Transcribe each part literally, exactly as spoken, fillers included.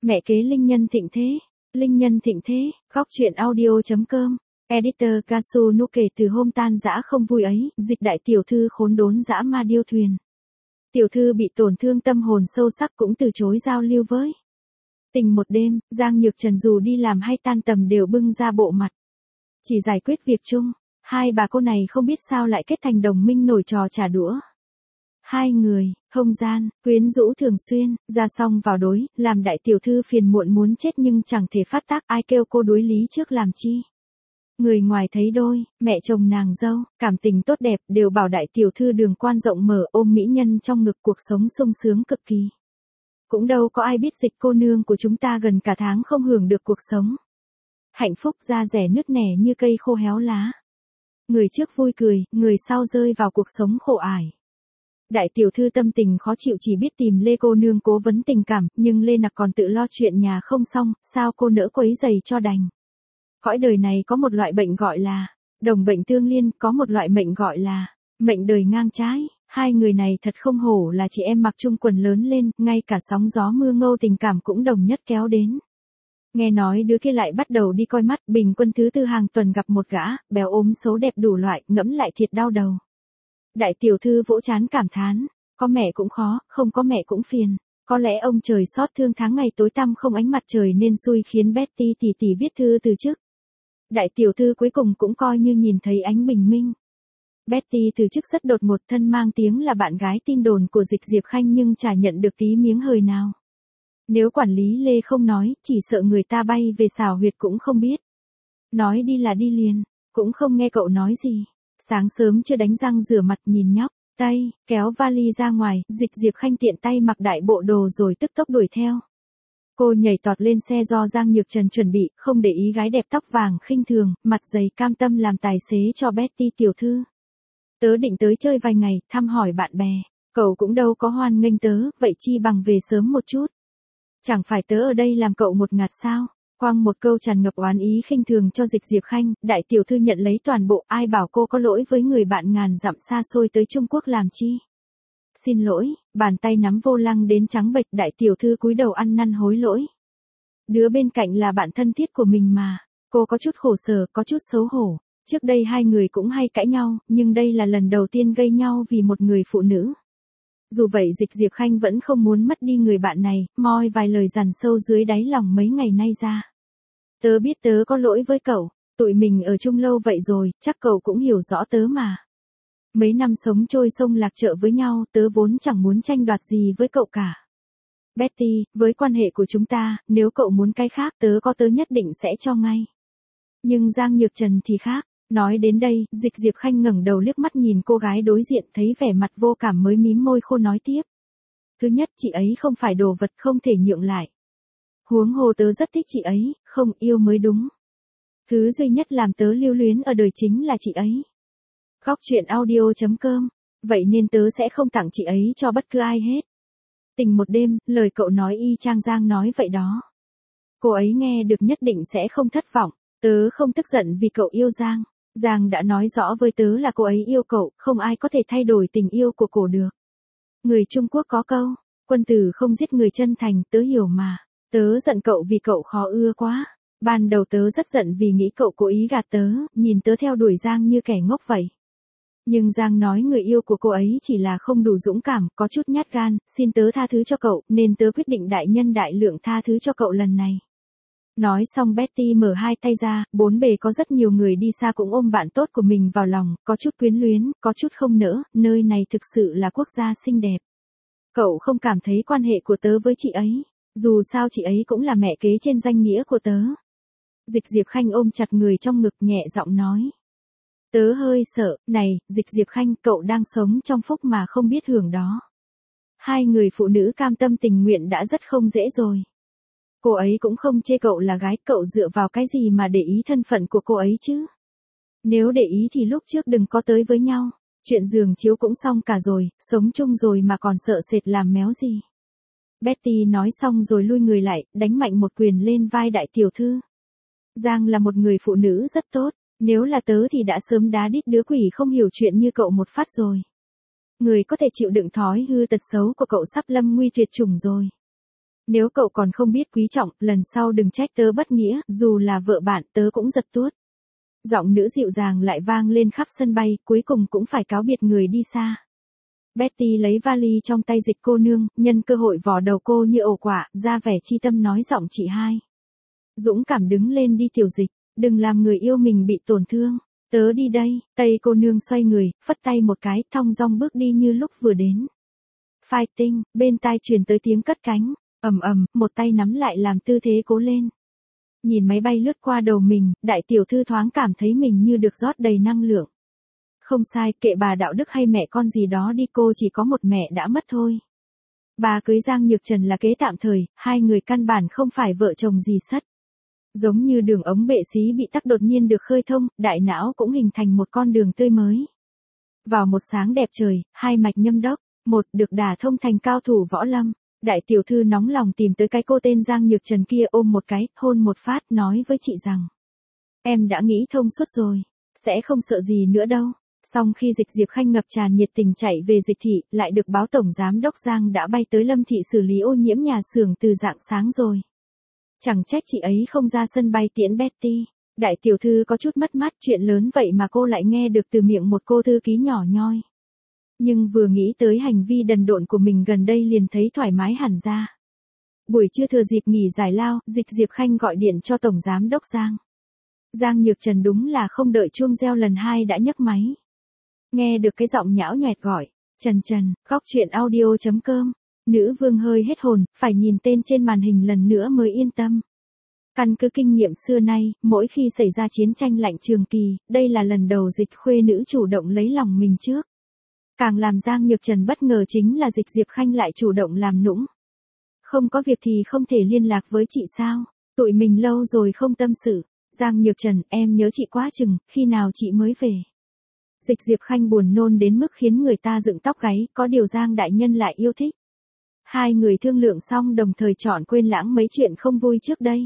Mẹ kế Linh Nhân thịnh thế. Linh Nhân thịnh thế, góc truyện audio.com. Editor Kasuno kể từ hôm tan dã không vui ấy, Dịch đại tiểu thư khốn đốn dã ma điêu thuyền. Tiểu thư bị tổn thương tâm hồn sâu sắc cũng từ chối giao lưu với. Tình một đêm, Giang Nhược Trần dù đi làm hay tan tầm đều bưng ra bộ mặt. Chỉ giải quyết việc chung, hai bà cô này không biết sao lại kết thành đồng minh nổi trò trả đũa. Hai người, không gian, quyến rũ thường xuyên, ra xong vào đối, làm đại tiểu thư phiền muộn muốn chết nhưng chẳng thể phát tác, ai kêu cô đối lý trước làm chi. Người ngoài thấy đôi, mẹ chồng nàng dâu, cảm tình tốt đẹp đều bảo đại tiểu thư đường quan rộng mở ôm mỹ nhân trong ngực cuộc sống sung sướng cực kỳ. Cũng đâu có ai biết Dịch cô nương của chúng ta gần cả tháng không hưởng được cuộc sống. Hạnh phúc da rẻ nứt nẻ như cây khô héo lá. Người trước vui cười, người sau rơi vào cuộc sống khổ ải. Đại tiểu thư tâm tình khó chịu chỉ biết tìm Lê cô nương cố vấn tình cảm, nhưng Lê Nặc còn tự lo chuyện nhà không xong, sao cô nỡ quấy giày cho đành. Cõi đời này có một loại bệnh gọi là đồng bệnh tương liên, có một loại mệnh gọi là mệnh đời ngang trái. Hai người này thật không hổ là chị em mặc chung quần lớn lên, ngay cả sóng gió mưa ngâu tình cảm cũng đồng nhất kéo đến. Nghe nói đứa kia lại bắt đầu đi coi mắt, bình quân thứ tư hàng tuần gặp một gã, béo ốm xấu đẹp đủ loại, ngẫm lại thiệt đau đầu. Đại tiểu thư vỗ chán cảm thán, có mẹ cũng khó, không có mẹ cũng phiền. Có lẽ ông trời xót thương tháng ngày tối tăm không ánh mặt trời nên xui khiến Betty tỷ tỷ viết thư từ chức. Đại tiểu thư cuối cùng cũng coi như nhìn thấy ánh bình minh. Betty từ chức rất đột ngột, thân mang tiếng là bạn gái tin đồn của Dịch Diệp Khanh nhưng chả nhận được tí miếng hời nào. Nếu quản lý Lê không nói, chỉ sợ người ta bay về xào huyệt cũng không biết. Nói đi là đi liền, cũng không nghe cậu nói gì. Sáng sớm chưa đánh răng rửa mặt nhìn nhóc, tay, kéo vali ra ngoài, Dịch Diệp Khanh tiện tay mặc đại bộ đồ rồi tức tốc đuổi theo. Cô nhảy tọt lên xe do Giang Nhược Trần chuẩn bị, không để ý gái đẹp tóc vàng khinh thường, mặt dày cam tâm làm tài xế cho Betty tiểu thư. Tớ định tới chơi vài ngày, thăm hỏi bạn bè, cậu cũng đâu có hoan nghênh tớ, vậy chi bằng về sớm một chút. Chẳng phải tớ ở đây làm cậu một ngạt sao? Quang một câu tràn ngập oán ý khinh thường cho Dịch Diệp Khanh, đại tiểu thư nhận lấy toàn bộ, ai bảo cô có lỗi với người bạn ngàn dặm xa xôi tới Trung Quốc làm chi. Xin lỗi, bàn tay nắm vô lăng đến trắng bệch, đại tiểu thư cúi đầu ăn năn hối lỗi. Đứa bên cạnh là bạn thân thiết của mình mà, cô có chút khổ sở, có chút xấu hổ. Trước đây hai người cũng hay cãi nhau, nhưng đây là lần đầu tiên gây nhau vì một người phụ nữ. Dù vậy Dịch Diệp Khanh vẫn không muốn mất đi người bạn này, moi vài lời dằn sâu dưới đáy lòng mấy ngày nay ra. Tớ biết tớ có lỗi với cậu, tụi mình ở chung lâu vậy rồi, chắc cậu cũng hiểu rõ tớ mà. Mấy năm sống trôi sông lạc chợ với nhau, tớ vốn chẳng muốn tranh đoạt gì với cậu cả. Betty, với quan hệ của chúng ta, nếu cậu muốn cái khác tớ có tớ nhất định sẽ cho ngay. Nhưng Giang Nhược Trần thì khác. Nói đến đây, Dịch Diệp Khanh ngẩng đầu liếc mắt nhìn cô gái đối diện thấy vẻ mặt vô cảm mới mím môi khô nói tiếp. Thứ nhất, chị ấy không phải đồ vật không thể nhượng lại. Huống hồ tớ rất thích chị ấy, không yêu mới đúng. Thứ duy nhất làm tớ lưu luyến ở đời chính là chị ấy. Góc truyện audio.com. Vậy nên tớ sẽ không tặng chị ấy cho bất cứ ai hết. Tình một đêm, lời cậu nói y chang Giang nói vậy đó. Cô ấy nghe được nhất định sẽ không thất vọng. Tớ không tức giận vì cậu yêu Giang. Giang đã nói rõ với tớ là cô ấy yêu cậu, không ai có thể thay đổi tình yêu của cổ được. Người Trung Quốc có câu, quân tử không giết người chân thành, tớ hiểu mà. Tớ giận cậu vì cậu khó ưa quá. Ban đầu tớ rất giận vì nghĩ cậu cố ý gạt tớ, nhìn tớ theo đuổi Giang như kẻ ngốc vậy. Nhưng Giang nói người yêu của cô ấy chỉ là không đủ dũng cảm, có chút nhát gan, xin tớ tha thứ cho cậu, nên tớ quyết định đại nhân đại lượng tha thứ cho cậu lần này. Nói xong Betty mở hai tay ra, bốn bề có rất nhiều người đi xa cũng ôm bạn tốt của mình vào lòng, có chút quyến luyến, có chút không nỡ, nơi này thực sự là quốc gia xinh đẹp. Cậu không cảm thấy quan hệ của tớ với chị ấy, dù sao chị ấy cũng là mẹ kế trên danh nghĩa của tớ. Dịch Diệp Khanh ôm chặt người trong ngực nhẹ giọng nói. Tớ hơi sợ, này, Dịch Diệp Khanh, cậu đang sống trong phúc mà không biết hưởng đó. Hai người phụ nữ cam tâm tình nguyện đã rất không dễ rồi. Cô ấy cũng không chê cậu là gái, cậu dựa vào cái gì mà để ý thân phận của cô ấy chứ? Nếu để ý thì lúc trước đừng có tới với nhau, chuyện giường chiếu cũng xong cả rồi, sống chung rồi mà còn sợ sệt làm méo gì. Betty nói xong rồi lui người lại, đánh mạnh một quyền lên vai đại tiểu thư. Giang là một người phụ nữ rất tốt, nếu là tớ thì đã sớm đá đít đứa quỷ không hiểu chuyện như cậu một phát rồi. Người có thể chịu đựng thói hư tật xấu của cậu sắp lâm nguy tuyệt chủng rồi. Nếu cậu còn không biết quý trọng, lần sau đừng trách tớ bất nghĩa, dù là vợ bạn tớ cũng giật tuốt. Giọng nữ dịu dàng lại vang lên khắp sân bay, cuối cùng cũng phải cáo biệt người đi xa. Betty lấy vali trong tay Dịch cô nương, nhân cơ hội vò đầu cô như ổ quả, ra vẻ chi tâm nói giọng chị hai. Dũng cảm đứng lên đi Tiểu Dịch, đừng làm người yêu mình bị tổn thương. Tớ đi đây, Tây cô nương xoay người, phất tay một cái, thong dong bước đi như lúc vừa đến. Fighting, bên tai truyền tới tiếng cất cánh, ầm ầm, một tay nắm lại làm tư thế cố lên. Nhìn máy bay lướt qua đầu mình, đại tiểu thư thoáng cảm thấy mình như được rót đầy năng lượng. Không sai, kệ bà đạo đức hay mẹ con gì đó đi, cô chỉ có một mẹ đã mất thôi. Bà cưới Giang Nhược Trần là kế tạm thời, hai người căn bản không phải vợ chồng gì sất. Giống như đường ống bệ xí bị tắc đột nhiên được khơi thông, đại não cũng hình thành một con đường tươi mới. Vào một sáng đẹp trời, hai mạch nhâm đốc, một được đả thông thành cao thủ võ lâm. Đại tiểu thư nóng lòng tìm tới cái cô tên Giang Nhược Trần kia, ôm một cái, hôn một phát, nói với chị rằng. Em đã nghĩ thông suốt rồi, sẽ không sợ gì nữa đâu. Xong khi Dịch Diệp Khanh ngập tràn nhiệt tình chạy về Dịch thị, lại được báo Tổng Giám Đốc Giang đã bay tới Lâm thị xử lý ô nhiễm nhà xưởng từ rạng sáng rồi. Chẳng trách chị ấy không ra sân bay tiễn Betty. Đại tiểu thư có chút mất mát, chuyện lớn vậy mà cô lại nghe được từ miệng một cô thư ký nhỏ nhoi. Nhưng vừa nghĩ tới hành vi đần độn của mình gần đây liền thấy thoải mái hẳn ra. Buổi trưa thừa dịp nghỉ giải lao, Dịch Diệp Khanh gọi điện cho Tổng Giám Đốc Giang. Giang Nhược Trần đúng là không đợi chuông reo lần hai đã nhấc máy. Nghe được cái giọng nhão nhoẹt gọi, Trần Trần, góc chuyện audio chấm com. Nữ vương hơi hết hồn, phải nhìn tên trên màn hình lần nữa mới yên tâm. Căn cứ kinh nghiệm xưa nay, mỗi khi xảy ra chiến tranh lạnh trường kỳ, đây là lần đầu Dịch khuê nữ chủ động lấy lòng mình trước. Càng làm Giang Nhược Trần bất ngờ chính là Dịch Diệp Khanh lại chủ động làm nũng. Không có việc thì không thể liên lạc với chị sao? Tụi mình lâu rồi không tâm sự. Giang Nhược Trần, em nhớ chị quá chừng, khi nào chị mới về? Dịch Diệp Khanh buồn nôn đến mức khiến người ta dựng tóc gáy, có điều Giang đại nhân lại yêu thích. Hai người thương lượng xong đồng thời chọn quên lãng mấy chuyện không vui trước đây.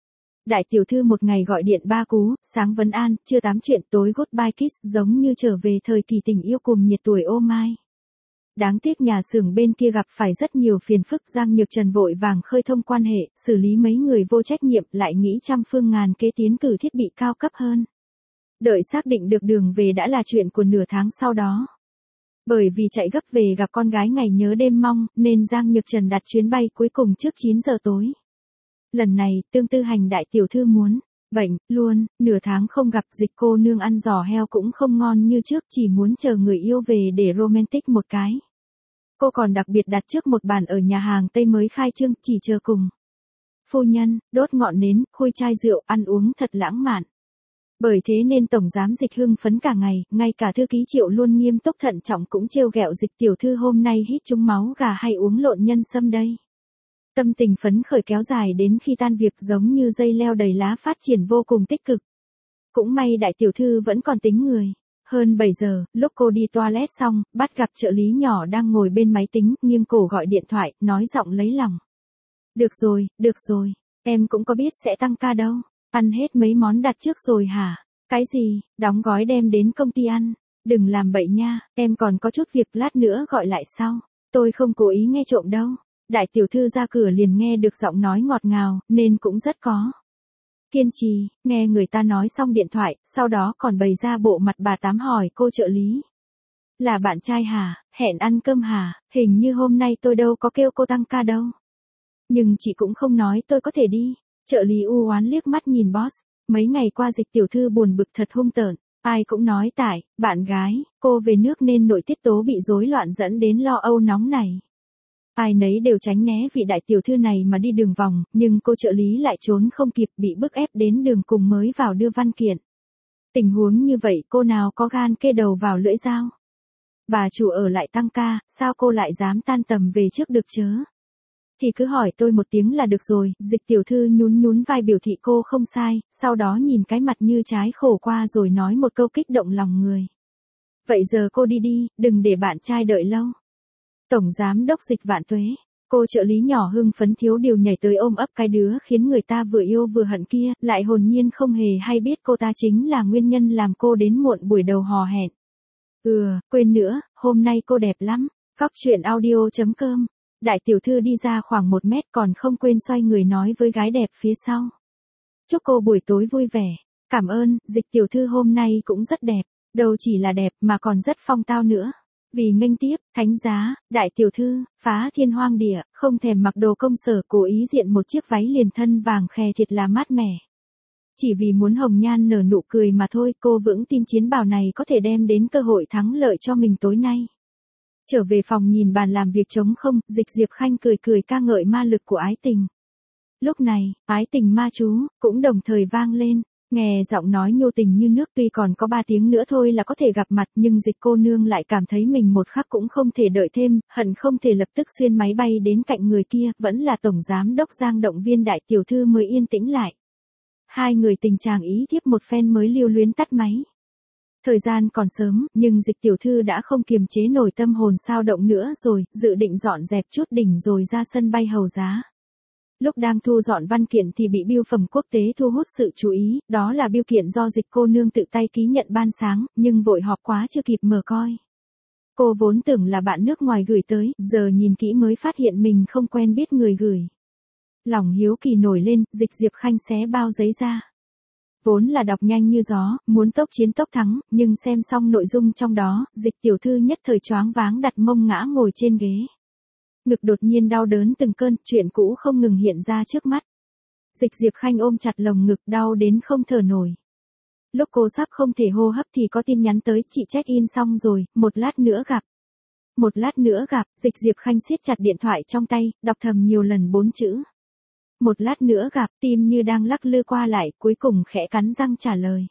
Đại tiểu thư một ngày gọi điện ba cú, sáng vấn an, trưa tám chuyện, tối goodbye kiss, giống như trở về thời kỳ tình yêu cùng nhiệt tuổi ô mai. Đáng tiếc nhà xưởng bên kia gặp phải rất nhiều phiền phức, Giang Nhược Trần vội vàng khơi thông quan hệ, xử lý mấy người vô trách nhiệm, lại nghĩ trăm phương ngàn kế tiến cử thiết bị cao cấp hơn. Đợi xác định được đường về đã là chuyện của nửa tháng sau đó. Bởi vì chạy gấp về gặp con gái ngày nhớ đêm mong, nên Giang Nhược Trần đặt chuyến bay cuối cùng trước chín giờ tối. Lần này, tương tư hành đại tiểu thư muốn, bệnh, luôn, nửa tháng không gặp Dịch cô nương ăn giò heo cũng không ngon như trước, chỉ muốn chờ người yêu về để romantic một cái. Cô còn đặc biệt đặt trước một bàn ở nhà hàng Tây mới khai trương, chỉ chờ cùng. Phu nhân, đốt ngọn nến, khui chai rượu, ăn uống thật lãng mạn. Bởi thế nên Tổng Giám Dịch hưng phấn cả ngày, ngay cả thư ký Triệu luôn nghiêm túc thận trọng cũng trêu ghẹo Dịch tiểu thư hôm nay hít trúng máu gà hay uống lộn nhân sâm đây. Tâm tình phấn khởi kéo dài đến khi tan việc, giống như dây leo đầy lá, phát triển vô cùng tích cực. Cũng may đại tiểu thư vẫn còn tính người. Hơn bảy giờ, lúc cô đi toilet xong, bắt gặp trợ lý nhỏ đang ngồi bên máy tính, nghiêng cổ gọi điện thoại, nói giọng lấy lòng. Được rồi, được rồi, em cũng có biết sẽ tăng ca đâu. Ăn hết mấy món đặt trước rồi hả? Cái gì, đóng gói đem đến công ty ăn. Đừng làm bậy nha, em còn có chút việc, lát nữa gọi lại sau. Tôi không cố ý nghe trộm đâu. Đại tiểu thư ra cửa liền nghe được giọng nói ngọt ngào, nên cũng rất có kiên trì, nghe người ta nói xong điện thoại, sau đó còn bày ra bộ mặt bà tám hỏi cô trợ lý. Là bạn trai hả, hẹn ăn cơm hả, hình như hôm nay tôi đâu có kêu cô tăng ca đâu. Nhưng chị cũng không nói tôi có thể đi. Trợ lý u oán liếc mắt nhìn boss, mấy ngày qua Dịch tiểu thư buồn bực thật hung tợn, ai cũng nói tại, bạn gái, cô về nước nên nội tiết tố bị rối loạn dẫn đến lo âu nóng này. Ai nấy đều tránh né vị đại tiểu thư này mà đi đường vòng, nhưng cô trợ lý lại trốn không kịp, bị bức ép đến đường cùng mới vào đưa văn kiện. Tình huống như vậy cô nào có gan kê đầu vào lưỡi dao. Bà chủ ở lại tăng ca, sao cô lại dám tan tầm về trước được chớ? Thì cứ hỏi tôi một tiếng là được rồi. Dịch tiểu thư nhún nhún vai biểu thị cô không sai, sau đó nhìn cái mặt như trái khổ qua rồi nói một câu kích động lòng người. Vậy giờ cô đi đi, đừng để bạn trai đợi lâu. Tổng Giám Đốc Dịch vạn tuế. Cô trợ lý nhỏ hưng phấn thiếu điều nhảy tới ôm ấp cái đứa khiến người ta vừa yêu vừa hận kia, lại hồn nhiên không hề hay biết cô ta chính là nguyên nhân làm cô đến muộn buổi đầu hò hẹn. Ừ, quên nữa, hôm nay cô đẹp lắm. Góc chuyện audio chấm com đại tiểu thư đi ra khoảng một mét còn không quên xoay người nói với gái đẹp phía sau. Chúc cô buổi tối vui vẻ. Cảm ơn, Dịch tiểu thư hôm nay cũng rất đẹp. Đâu chỉ là đẹp mà còn rất phong tao nữa. Vì nghênh tiếp, thánh giá, đại tiểu thư, phá thiên hoang địa, không thèm mặc đồ công sở, cố ý diện một chiếc váy liền thân vàng khè thiệt là mát mẻ. Chỉ vì muốn hồng nhan nở nụ cười mà thôi, cô vững tin chiến bào này có thể đem đến cơ hội thắng lợi cho mình tối nay. Trở về phòng nhìn bàn làm việc trống không, Dịch Diệp Khanh cười cười ca ngợi ma lực của ái tình. Lúc này, ái tình ma chú, cũng đồng thời vang lên. Nghe giọng nói nhô tình như nước, tuy còn có ba tiếng nữa thôi là có thể gặp mặt, nhưng Dịch cô nương lại cảm thấy mình một khắc cũng không thể đợi thêm, hận không thể lập tức xuyên máy bay đến cạnh người kia, vẫn là tổng giám đốc Giang động viên đại tiểu thư mới yên tĩnh lại. Hai người tình chàng ý thiếp một phen mới lưu luyến tắt máy. Thời gian còn sớm, nhưng Dịch tiểu thư đã không kiềm chế nổi tâm hồn sao động nữa rồi, dự định dọn dẹp chút đỉnh rồi ra sân bay hầu giá. Lúc đang thu dọn văn kiện thì bị bưu phẩm quốc tế thu hút sự chú ý, đó là bưu kiện do Dịch cô nương tự tay ký nhận ban sáng, nhưng vội họp quá chưa kịp mở coi. Cô vốn tưởng là bạn nước ngoài gửi tới, giờ nhìn kỹ mới phát hiện mình không quen biết người gửi. Lòng hiếu kỳ nổi lên, Dịch Diệp Khanh xé bao giấy ra. Vốn là đọc nhanh như gió, muốn tốc chiến tốc thắng, nhưng xem xong nội dung trong đó, Dịch tiểu thư nhất thời choáng váng đặt mông ngã ngồi trên ghế. Ngực đột nhiên đau đớn từng cơn, chuyện cũ không ngừng hiện ra trước mắt. Dịch Diệp Khanh ôm chặt lồng ngực đau đến không thở nổi. Lúc cô sắp không thể hô hấp thì có tin nhắn tới, chị check in xong rồi, một lát nữa gặp. Một lát nữa gặp, Dịch Diệp Khanh siết chặt điện thoại trong tay, đọc thầm nhiều lần bốn chữ. Một lát nữa gặp, tim như đang lắc lư qua lại, cuối cùng khẽ cắn răng trả lời.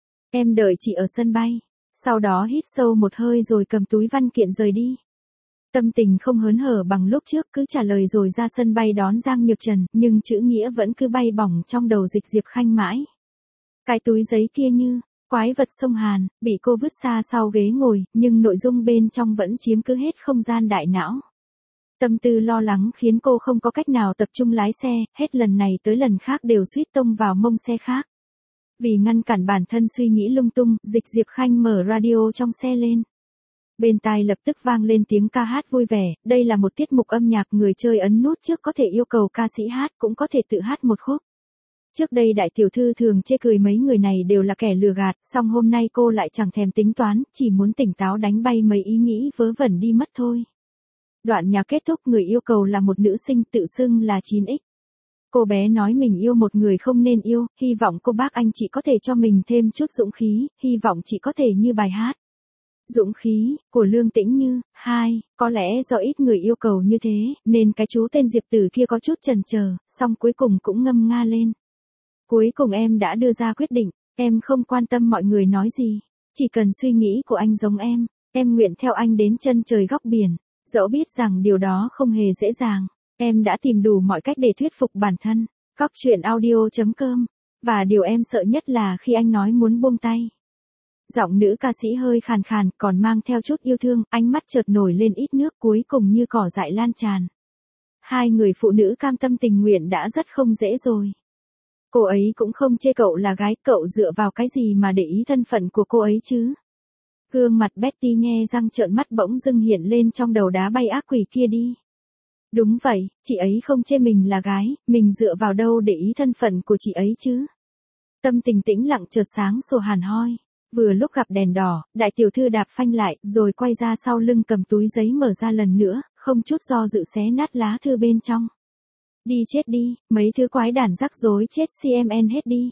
Em đợi chị ở sân bay. Sau đó hít sâu một hơi rồi cầm túi văn kiện rời đi. Tâm tình không hớn hở bằng lúc trước, cứ trả lời rồi ra sân bay đón Giang Nhược Trần, nhưng chữ nghĩa vẫn cứ bay bổng trong đầu Dịch Diệp Khanh mãi. Cái túi giấy kia như quái vật sông Hàn, bị cô vứt xa sau ghế ngồi, nhưng nội dung bên trong vẫn chiếm cứ hết không gian đại não. Tâm tư lo lắng khiến cô không có cách nào tập trung lái xe, hết lần này tới lần khác đều suýt tông vào mông xe khác. Vì ngăn cản bản thân suy nghĩ lung tung, Dịch Diệp Khanh mở radio trong xe lên. Bên tai lập tức vang lên tiếng ca hát vui vẻ, đây là một tiết mục âm nhạc, người chơi ấn nút trước có thể yêu cầu ca sĩ hát, cũng có thể tự hát một khúc. Trước đây đại tiểu thư thường chê cười mấy người này đều là kẻ lừa gạt, song hôm nay cô lại chẳng thèm tính toán, chỉ muốn tỉnh táo đánh bay mấy ý nghĩ vớ vẩn đi mất thôi. Đoạn nhạc kết thúc, người yêu cầu là một nữ sinh tự xưng là chín x. Cô bé nói mình yêu một người không nên yêu, hy vọng cô bác anh chị có thể cho mình thêm chút dũng khí, hy vọng chị có thể như bài hát. Dũng khí, của Lương Tĩnh Như. Hai, có lẽ do ít người yêu cầu như thế, nên cái chú tên Diệp Tử kia có chút chần chờ, song cuối cùng cũng ngâm nga lên. Cuối cùng em đã đưa ra quyết định, em không quan tâm mọi người nói gì, chỉ cần suy nghĩ của anh giống em, em nguyện theo anh đến chân trời góc biển, dẫu biết rằng điều đó không hề dễ dàng, em đã tìm đủ mọi cách để thuyết phục bản thân. Góc truyện audio chấm com. Và điều em sợ nhất là khi anh nói muốn buông tay. Giọng nữ ca sĩ hơi khàn khàn, còn mang theo chút yêu thương, ánh mắt chợt nổi lên ít nước, cuối cùng như cỏ dại lan tràn. Hai người phụ nữ cam tâm tình nguyện đã rất không dễ rồi. Cô ấy cũng không chê cậu là gái, cậu dựa vào cái gì mà để ý thân phận của cô ấy chứ? Gương mặt Betty nghe răng trợn mắt bỗng dưng hiện lên trong đầu, đá bay ác quỷ kia đi. Đúng vậy, chị ấy không chê mình là gái, mình dựa vào đâu để ý thân phận của chị ấy chứ? Tâm tình tĩnh lặng chợt sáng sủa hẳn hoi. Vừa lúc gặp đèn đỏ, đại tiểu thư đạp phanh lại, rồi quay ra sau lưng cầm túi giấy mở ra lần nữa, không chút do dự xé nát lá thư bên trong. Đi chết đi, mấy thứ quái đản rắc rối chết xê em en hết đi.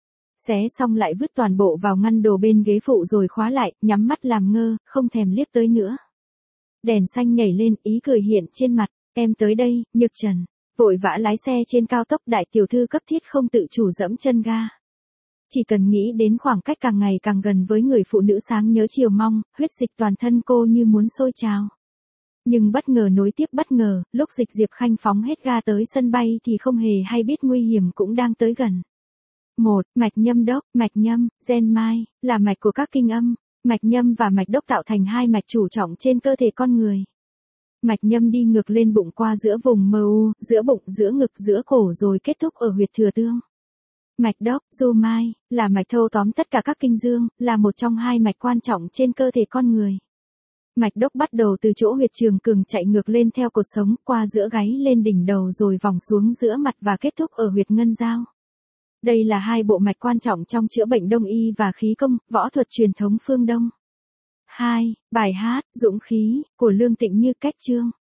Xé xong lại vứt toàn bộ vào ngăn đồ bên ghế phụ rồi khóa lại, nhắm mắt làm ngơ, không thèm liếc tới nữa. Đèn xanh nhảy lên, ý cười hiện trên mặt, em tới đây, Nhược Trần. Vội vã lái xe trên cao tốc, đại tiểu thư cấp thiết không tự chủ dẫm chân ga. Chỉ cần nghĩ đến khoảng cách càng ngày càng gần với người phụ nữ sáng nhớ chiều mong, huyết dịch toàn thân cô như muốn sôi trào. Nhưng bất ngờ nối tiếp bất ngờ, lúc Dịch Diệp Khanh phóng hết ga tới sân bay thì không hề hay biết nguy hiểm cũng đang tới gần. Một, mạch nhâm đốc, mạch nhâm, gen mai, là mạch của các kinh âm. Mạch nhâm và mạch đốc tạo thành hai mạch chủ trọng trên cơ thể con người. Mạch nhâm đi ngược lên bụng qua giữa vùng mờ u, giữa bụng, giữa ngực, giữa cổ rồi kết thúc ở huyệt thừa tương. Mạch đốc, du mai, là mạch thâu tóm tất cả các kinh dương, là một trong hai mạch quan trọng trên cơ thể con người. Mạch đốc bắt đầu từ chỗ huyệt trường cường chạy ngược lên theo cột sống, qua giữa gáy lên đỉnh đầu rồi vòng xuống giữa mặt và kết thúc ở huyệt ngân dao. Đây là hai bộ mạch quan trọng trong chữa bệnh đông y và khí công, võ thuật truyền thống phương Đông. hai. Bài hát Dũng khí của Lương Tịnh Như cách chương.